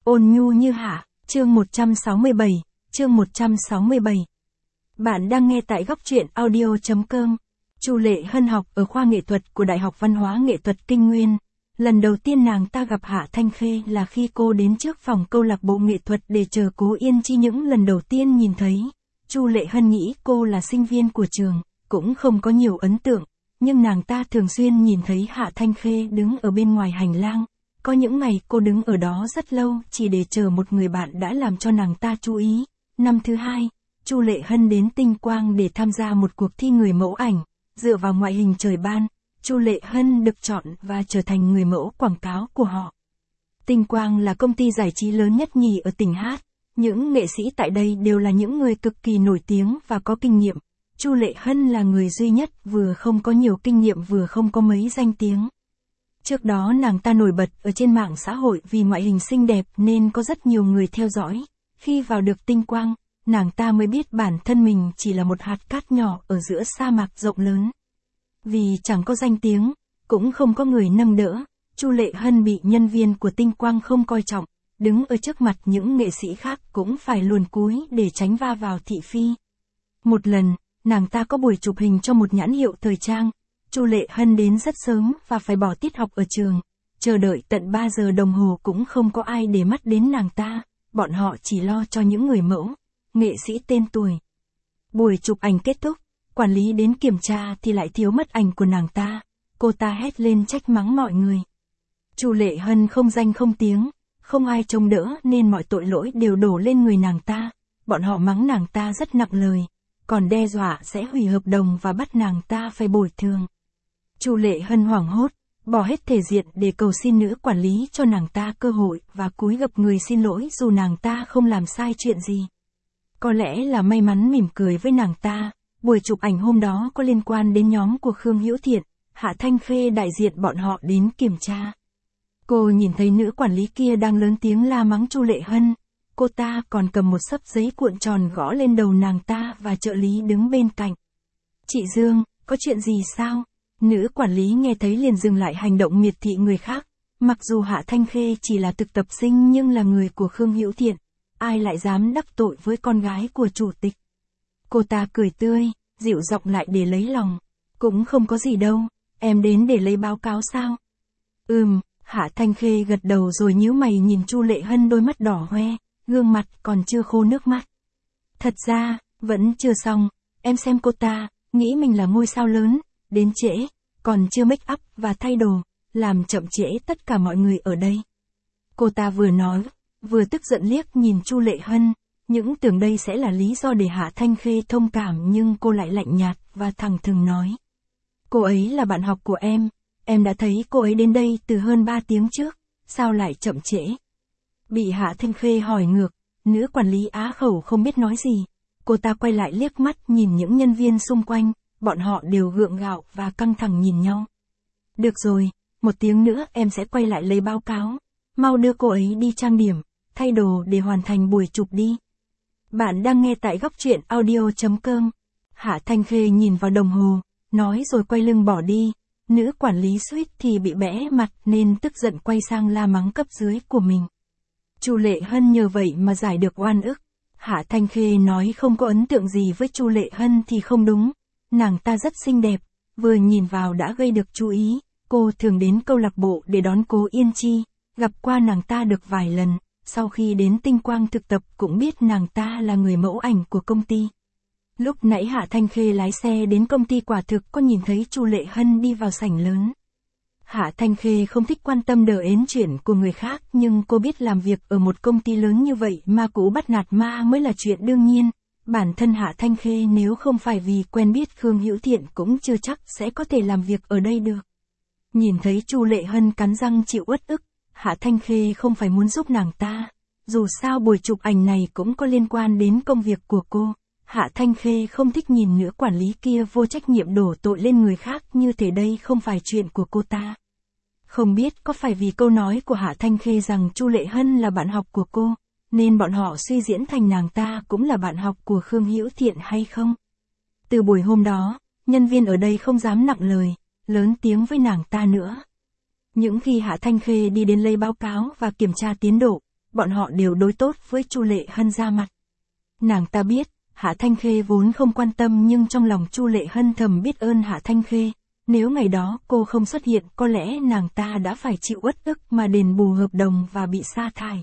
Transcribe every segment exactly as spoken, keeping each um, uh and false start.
Ôn nhu như hạ, chương một trăm sáu mươi bảy, chương một trăm sáu mươi bảy. Bạn đang nghe tại góc truyện audio chấm com. Chu Lệ Hân học ở khoa nghệ thuật của Đại học Văn hóa Nghệ thuật Kinh Nguyên. Lần đầu tiên nàng ta gặp Hạ Thanh Khê là khi cô đến trước phòng câu lạc bộ nghệ thuật để chờ Cố Yên Chi. Những lần đầu tiên nhìn thấy, Chu Lệ Hân nghĩ cô là sinh viên của trường, cũng không có nhiều ấn tượng, nhưng nàng ta thường xuyên nhìn thấy Hạ Thanh Khê đứng ở bên ngoài hành lang. Có những ngày cô đứng ở đó rất lâu chỉ để chờ một người bạn đã làm cho nàng ta chú ý. Năm thứ hai, Chu Lệ Hân đến Tinh Quang để tham gia một cuộc thi người mẫu ảnh. Dựa vào ngoại hình trời ban, Chu Lệ Hân được chọn và trở thành người mẫu quảng cáo của họ. Tinh Quang là công ty giải trí lớn nhất nhì ở tỉnh Hát. Những nghệ sĩ tại đây đều là những người cực kỳ nổi tiếng và có kinh nghiệm. Chu Lệ Hân là người duy nhất vừa không có nhiều kinh nghiệm vừa không có mấy danh tiếng. Trước đó nàng ta nổi bật ở trên mạng xã hội vì ngoại hình xinh đẹp nên có rất nhiều người theo dõi. Khi vào được Tinh Quang, nàng ta mới biết bản thân mình chỉ là một hạt cát nhỏ ở giữa sa mạc rộng lớn. Vì chẳng có danh tiếng, cũng không có người nâng đỡ, Chu Lệ Hân bị nhân viên của Tinh Quang không coi trọng, đứng ở trước mặt những nghệ sĩ khác cũng phải luồn cúi để tránh va vào thị phi. Một lần, nàng ta có buổi chụp hình cho một nhãn hiệu thời trang. Chu Lệ Hân đến rất sớm và phải bỏ tiết học ở trường, chờ đợi tận ba giờ đồng hồ cũng không có ai để mắt đến nàng ta, bọn họ chỉ lo cho những người mẫu, nghệ sĩ tên tuổi. Buổi chụp ảnh kết thúc, quản lý đến kiểm tra thì lại thiếu mất ảnh của nàng ta, cô ta hét lên trách mắng mọi người. Chu Lệ Hân không danh không tiếng, không ai trông đỡ nên mọi tội lỗi đều đổ lên người nàng ta, bọn họ mắng nàng ta rất nặng lời, còn đe dọa sẽ hủy hợp đồng và bắt nàng ta phải bồi thường. Chu Lệ Hân hoảng hốt, bỏ hết thể diện để cầu xin nữ quản lý cho nàng ta cơ hội và cúi gập người xin lỗi dù nàng ta không làm sai chuyện gì. Có lẽ là may mắn mỉm cười với nàng ta, buổi chụp ảnh hôm đó có liên quan đến nhóm của Khương Hữu Thiện, Hạ Thanh Khê đại diện bọn họ đến kiểm tra. Cô nhìn thấy nữ quản lý kia đang lớn tiếng la mắng Chu Lệ Hân, cô ta còn cầm một xấp giấy cuộn tròn gõ lên đầu nàng ta và trợ lý đứng bên cạnh. Chị Dương, có chuyện gì sao? Nữ quản lý nghe thấy liền dừng lại hành động miệt thị người khác, mặc dù Hạ Thanh Khê chỉ là thực tập sinh nhưng là người của Khương Hữu Thiện, ai lại dám đắc tội với con gái của chủ tịch. Cô ta cười tươi, dịu giọng lại để lấy lòng, cũng không có gì đâu, em đến để lấy báo cáo sao? Ừm, Hạ Thanh Khê gật đầu rồi nhíu mày nhìn Chu Lệ Hân đôi mắt đỏ hoe, gương mặt còn chưa khô nước mắt. Thật ra, vẫn chưa xong, em xem cô ta, nghĩ mình là ngôi sao lớn. Đến trễ, còn chưa make up và thay đồ, làm chậm trễ tất cả mọi người ở đây. Cô ta vừa nói, vừa tức giận liếc nhìn Chu Lệ Hân, những tưởng đây sẽ là lý do để Hạ Thanh Khê thông cảm nhưng cô lại lạnh nhạt và thẳng thừng nói. Cô ấy là bạn học của em, em đã thấy cô ấy đến đây từ hơn ba tiếng trước, sao lại chậm trễ? Bị Hạ Thanh Khê hỏi ngược, nữ quản lý á khẩu không biết nói gì, cô ta quay lại liếc mắt nhìn những nhân viên xung quanh. Bọn họ đều gượng gạo và căng thẳng nhìn nhau. Được rồi, một tiếng nữa em sẽ quay lại lấy báo cáo. Mau đưa cô ấy đi trang điểm, thay đồ để hoàn thành buổi chụp đi. Bạn đang nghe tại góc truyện audio chấm com. Hạ Thanh Khê nhìn vào đồng hồ, nói rồi quay lưng bỏ đi. Nữ quản lý suýt thì bị bẽ mặt nên tức giận quay sang la mắng cấp dưới của mình. Chu Lệ Hân nhờ vậy mà giải được oan ức. Hạ Thanh Khê nói không có ấn tượng gì với Chu Lệ Hân thì không đúng. Nàng ta rất xinh đẹp, vừa nhìn vào đã gây được chú ý, cô thường đến câu lạc bộ để đón Cố Yên Chi, gặp qua nàng ta được vài lần, sau khi đến Tinh Quang thực tập cũng biết nàng ta là người mẫu ảnh của công ty. Lúc nãy Hạ Thanh Khê lái xe đến công ty quả thực có nhìn thấy Chu Lệ Hân đi vào sảnh lớn. Hạ Thanh Khê không thích quan tâm đờ ến chuyện của người khác nhưng cô biết làm việc ở một công ty lớn như vậy ma cũ bắt nạt ma mới là chuyện đương nhiên. Bản thân Hạ Thanh Khê nếu không phải vì quen biết Khương Hữu Thiện cũng chưa chắc sẽ có thể làm việc ở đây được. Nhìn thấy Chu Lệ Hân cắn răng chịu uất ức, Hạ Thanh Khê không phải muốn giúp nàng ta. Dù sao buổi chụp ảnh này cũng có liên quan đến công việc của cô. Hạ Thanh Khê không thích nhìn nữ quản lý kia vô trách nhiệm đổ tội lên người khác như thể đây không phải chuyện của cô ta. Không biết có phải vì câu nói của Hạ Thanh Khê rằng Chu Lệ Hân là bạn học của cô, nên bọn họ suy diễn thành nàng ta cũng là bạn học của Khương Hữu Thiện hay không? Từ buổi hôm đó, nhân viên ở đây không dám nặng lời, lớn tiếng với nàng ta nữa. Những khi Hạ Thanh Khê đi đến lấy báo cáo và kiểm tra tiến độ, bọn họ đều đối tốt với Chu Lệ Hân ra mặt. Nàng ta biết, Hạ Thanh Khê vốn không quan tâm nhưng trong lòng Chu Lệ Hân thầm biết ơn Hạ Thanh Khê. Nếu ngày đó cô không xuất hiện có lẽ nàng ta đã phải chịu uất ức mà đền bù hợp đồng và bị sa thải.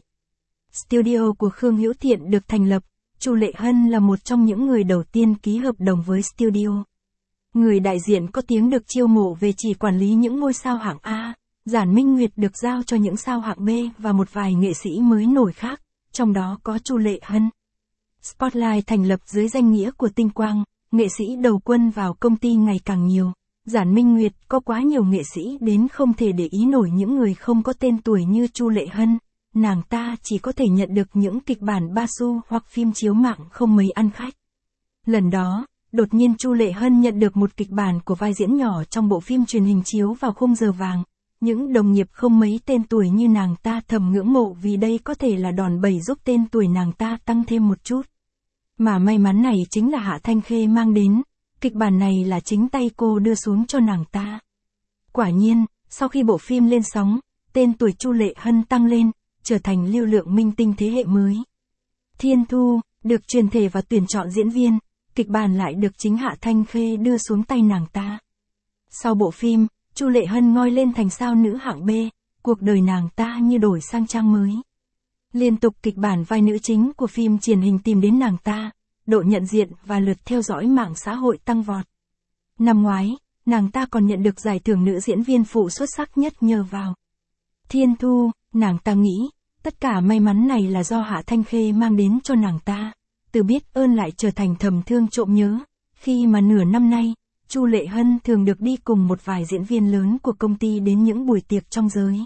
Studio của Khương Hữu Thiện được thành lập, Chu Lệ Hân là một trong những người đầu tiên ký hợp đồng với studio. Người đại diện có tiếng được chiêu mộ về chỉ quản lý những ngôi sao hạng A, Giản Minh Nguyệt được giao cho những sao hạng B và một vài nghệ sĩ mới nổi khác, trong đó có Chu Lệ Hân. Spotlight thành lập dưới danh nghĩa của Tinh Quang, nghệ sĩ đầu quân vào công ty ngày càng nhiều. Giản Minh Nguyệt có quá nhiều nghệ sĩ đến không thể để ý nổi những người không có tên tuổi như Chu Lệ Hân, nàng ta chỉ có thể nhận được những kịch bản ba xu hoặc phim chiếu mạng không mấy ăn khách. Lần đó, đột nhiên Chu Lệ Hân nhận được một kịch bản của vai diễn nhỏ trong bộ phim truyền hình chiếu vào khung giờ vàng. Những đồng nghiệp không mấy tên tuổi như nàng ta thầm ngưỡng mộ vì đây có thể là đòn bẩy giúp tên tuổi nàng ta tăng thêm một chút. Mà may mắn này chính là Hạ Thanh Khê mang đến, kịch bản này là chính tay cô đưa xuống cho nàng ta. Quả nhiên, sau khi bộ phim lên sóng, tên tuổi Chu Lệ Hân tăng lên, trở thành lưu lượng minh tinh thế hệ mới. Thiên Thu, được truyền thể và tuyển chọn diễn viên, kịch bản lại được chính Hạ Thanh Khê đưa xuống tay nàng ta. Sau bộ phim, Chu Lệ Hân ngoi lên thành sao nữ hạng B, cuộc đời nàng ta như đổi sang trang mới. Liên tục kịch bản vai nữ chính của phim truyền hình tìm đến nàng ta, độ nhận diện và lượt theo dõi mạng xã hội tăng vọt. Năm ngoái, nàng ta còn nhận được giải thưởng nữ diễn viên phụ xuất sắc nhất nhờ vào Thiên Thu, nàng ta nghĩ, tất cả may mắn này là do Hạ Thanh Khê mang đến cho nàng ta, từ biết ơn lại trở thành thầm thương trộm nhớ, khi mà nửa năm nay, Chu Lệ Hân thường được đi cùng một vài diễn viên lớn của công ty đến những buổi tiệc trong giới.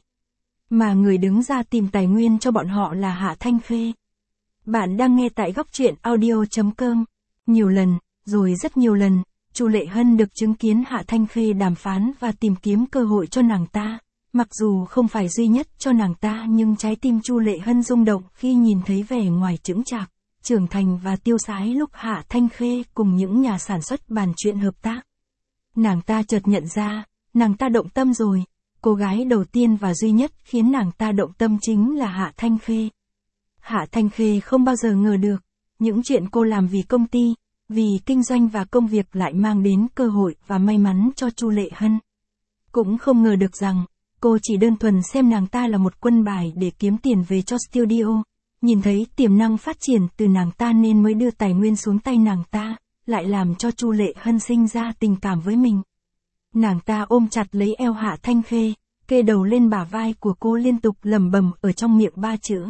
Mà người đứng ra tìm tài nguyên cho bọn họ là Hạ Thanh Khê. Bạn đang nghe tại góc truyện audio chấm com. Nhiều lần, rồi rất nhiều lần, Chu Lệ Hân được chứng kiến Hạ Thanh Khê đàm phán và tìm kiếm cơ hội cho nàng ta. Mặc dù không phải duy nhất cho nàng ta nhưng trái tim Chu Lệ Hân rung động khi nhìn thấy vẻ ngoài chững chạc, trưởng thành và tiêu sái lúc Hạ Thanh Khê cùng những nhà sản xuất bàn chuyện hợp tác. Nàng ta chợt nhận ra, nàng ta động tâm rồi. Cô gái đầu tiên và duy nhất khiến nàng ta động tâm chính là Hạ Thanh Khê. Hạ Thanh Khê không bao giờ ngờ được, những chuyện cô làm vì công ty, vì kinh doanh và công việc lại mang đến cơ hội và may mắn cho Chu Lệ Hân. Cũng không ngờ được rằng, cô chỉ đơn thuần xem nàng ta là một quân bài để kiếm tiền về cho studio, nhìn thấy tiềm năng phát triển từ nàng ta nên mới đưa tài nguyên xuống tay nàng ta, lại làm cho Chu Lệ Hân sinh ra tình cảm với mình. Nàng ta ôm chặt lấy eo Hạ Thanh Khê, kê đầu lên bả vai của cô liên tục lẩm bẩm ở trong miệng ba chữ.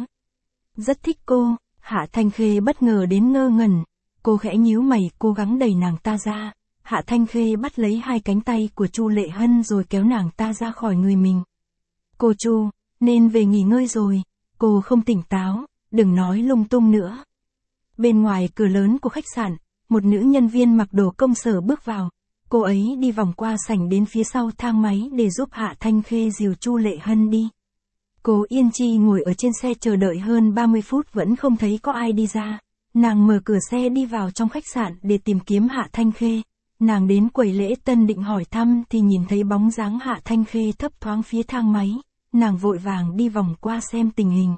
Rất thích cô. Hạ Thanh Khê bất ngờ đến ngơ ngẩn. Cô khẽ nhíu mày cố gắng đẩy nàng ta ra. Hạ Thanh Khê bắt lấy hai cánh tay của Chu Lệ Hân rồi kéo nàng ta ra khỏi người mình. Cô Chu, nên về nghỉ ngơi rồi. Cô không tỉnh táo, đừng nói lung tung nữa. Bên ngoài cửa lớn của khách sạn, một nữ nhân viên mặc đồ công sở bước vào. Cô ấy đi vòng qua sảnh đến phía sau thang máy để giúp Hạ Thanh Khê dìu Chu Lệ Hân đi. Cô Yên Chi ngồi ở trên xe chờ đợi hơn ba mươi phút vẫn không thấy có ai đi ra. Nàng mở cửa xe đi vào trong khách sạn để tìm kiếm Hạ Thanh Khê. Nàng đến quầy lễ tân định hỏi thăm thì nhìn thấy bóng dáng Hạ Thanh Khê thấp thoáng phía thang máy. Nàng vội vàng đi vòng qua xem tình hình.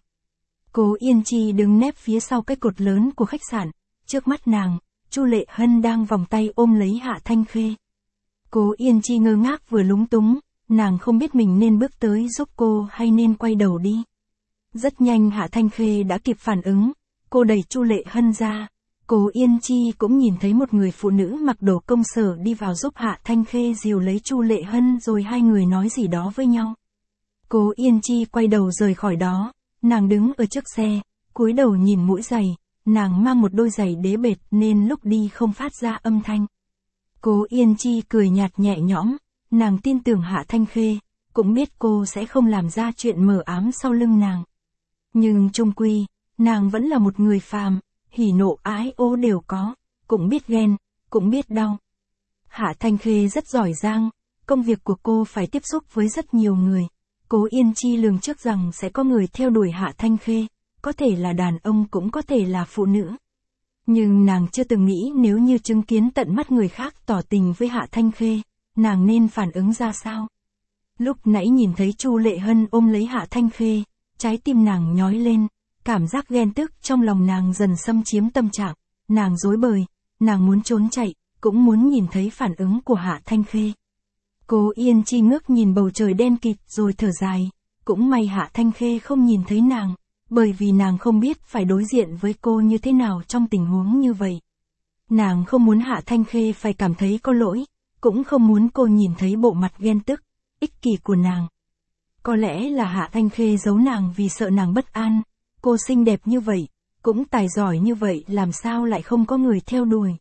Cô Yên Chi đứng nép phía sau cái cột lớn của khách sạn. Trước mắt nàng, Chu Lệ Hân đang vòng tay ôm lấy Hạ Thanh Khê. Cô Yên Chi ngơ ngác vừa lúng túng, nàng không biết mình nên bước tới giúp cô hay nên quay đầu đi. Rất nhanh Hạ Thanh Khê đã kịp phản ứng, cô đẩy Chu Lệ Hân ra. Cô Yên Chi cũng nhìn thấy một người phụ nữ mặc đồ công sở đi vào giúp Hạ Thanh Khê dìu lấy Chu Lệ Hân rồi hai người nói gì đó với nhau. Cô Yên Chi quay đầu rời khỏi đó, nàng đứng ở trước xe, cúi đầu nhìn mũi giày, nàng mang một đôi giày đế bệt nên lúc đi không phát ra âm thanh. Cô Yên Chi cười nhạt nhẹ nhõm, nàng tin tưởng Hạ Thanh Khê, cũng biết cô sẽ không làm ra chuyện mờ ám sau lưng nàng. Nhưng chung quy, nàng vẫn là một người phàm, hỉ nộ ái ố đều có, cũng biết ghen, cũng biết đau. Hạ Thanh Khê rất giỏi giang, công việc của cô phải tiếp xúc với rất nhiều người. Cô Yên Chi lường trước rằng sẽ có người theo đuổi Hạ Thanh Khê, có thể là đàn ông cũng có thể là phụ nữ. Nhưng nàng chưa từng nghĩ nếu như chứng kiến tận mắt người khác tỏ tình với Hạ Thanh Khê, nàng nên phản ứng ra sao. Lúc nãy nhìn thấy Chu Lệ Hân ôm lấy Hạ Thanh Khê, trái tim nàng nhói lên, cảm giác ghen tức trong lòng nàng dần xâm chiếm tâm trạng, nàng rối bời, nàng muốn trốn chạy, cũng muốn nhìn thấy phản ứng của Hạ Thanh Khê. Cố Yên Chi ngước nhìn bầu trời đen kịt rồi thở dài, cũng may Hạ Thanh Khê không nhìn thấy nàng, bởi vì nàng không biết phải đối diện với cô như thế nào trong tình huống như vậy. Nàng không muốn Hạ Thanh Khê phải cảm thấy có lỗi, cũng không muốn cô nhìn thấy bộ mặt ghen tức, ích kỷ của nàng. Có lẽ là Hạ Thanh Khê giấu nàng vì sợ nàng bất an, cô xinh đẹp như vậy, cũng tài giỏi như vậy làm sao lại không có người theo đuổi.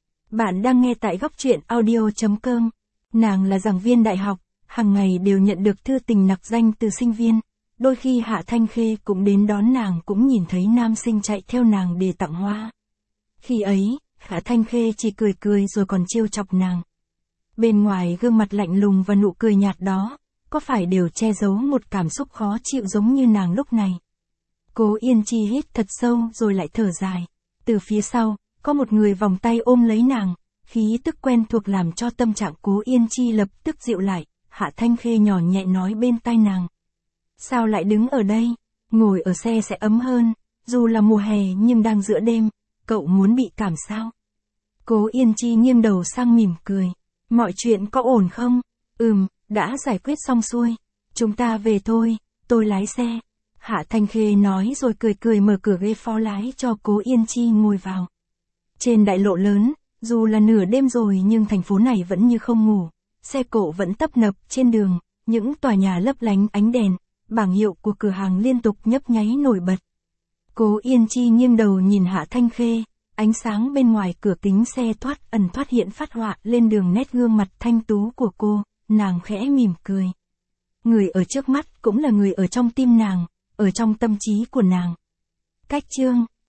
Bạn đang nghe tại góc truyện audio chấm com. Nàng là giảng viên đại học, hàng ngày đều nhận được thư tình nặc danh từ sinh viên. Đôi khi Hạ Thanh Khê cũng đến đón nàng cũng nhìn thấy nam sinh chạy theo nàng để tặng hoa. Khi ấy, Hạ Thanh Khê chỉ cười cười rồi còn trêu chọc nàng. Bên ngoài gương mặt lạnh lùng và nụ cười nhạt đó, có phải đều che giấu một cảm xúc khó chịu giống như nàng lúc này. Cố Yên Chi hít thật sâu rồi lại thở dài. Từ phía sau, có một người vòng tay ôm lấy nàng, khí tức quen thuộc làm cho tâm trạng Cố Yên Chi lập tức dịu lại. Hạ Thanh Khê nhỏ nhẹ nói bên tai nàng. Sao lại đứng ở đây? Ngồi ở xe sẽ ấm hơn, dù là mùa hè nhưng đang giữa đêm, cậu muốn bị cảm sao? Cố Yên Chi nghiêng đầu sang mỉm cười. Mọi chuyện có ổn không? Ừm, đã giải quyết xong xuôi. Chúng ta về thôi, tôi lái xe. Hạ Thanh Khê nói rồi cười cười mở cửa ghế phó lái cho Cố Yên Chi ngồi vào. Trên đại lộ lớn, dù là nửa đêm rồi nhưng thành phố này vẫn như không ngủ. Xe cộ vẫn tấp nập trên đường, những tòa nhà lấp lánh ánh đèn, bảng hiệu của cửa hàng liên tục nhấp nháy nổi bật. Cố Yên Chi nghiêng đầu nhìn Hạ Thanh Khê, ánh sáng bên ngoài cửa kính xe thoát ẩn thoát hiện phát họa lên đường nét gương mặt thanh tú của cô, nàng khẽ mỉm cười. Người ở trước mắt cũng là người ở trong tim nàng, ở trong tâm trí của nàng. Cách chương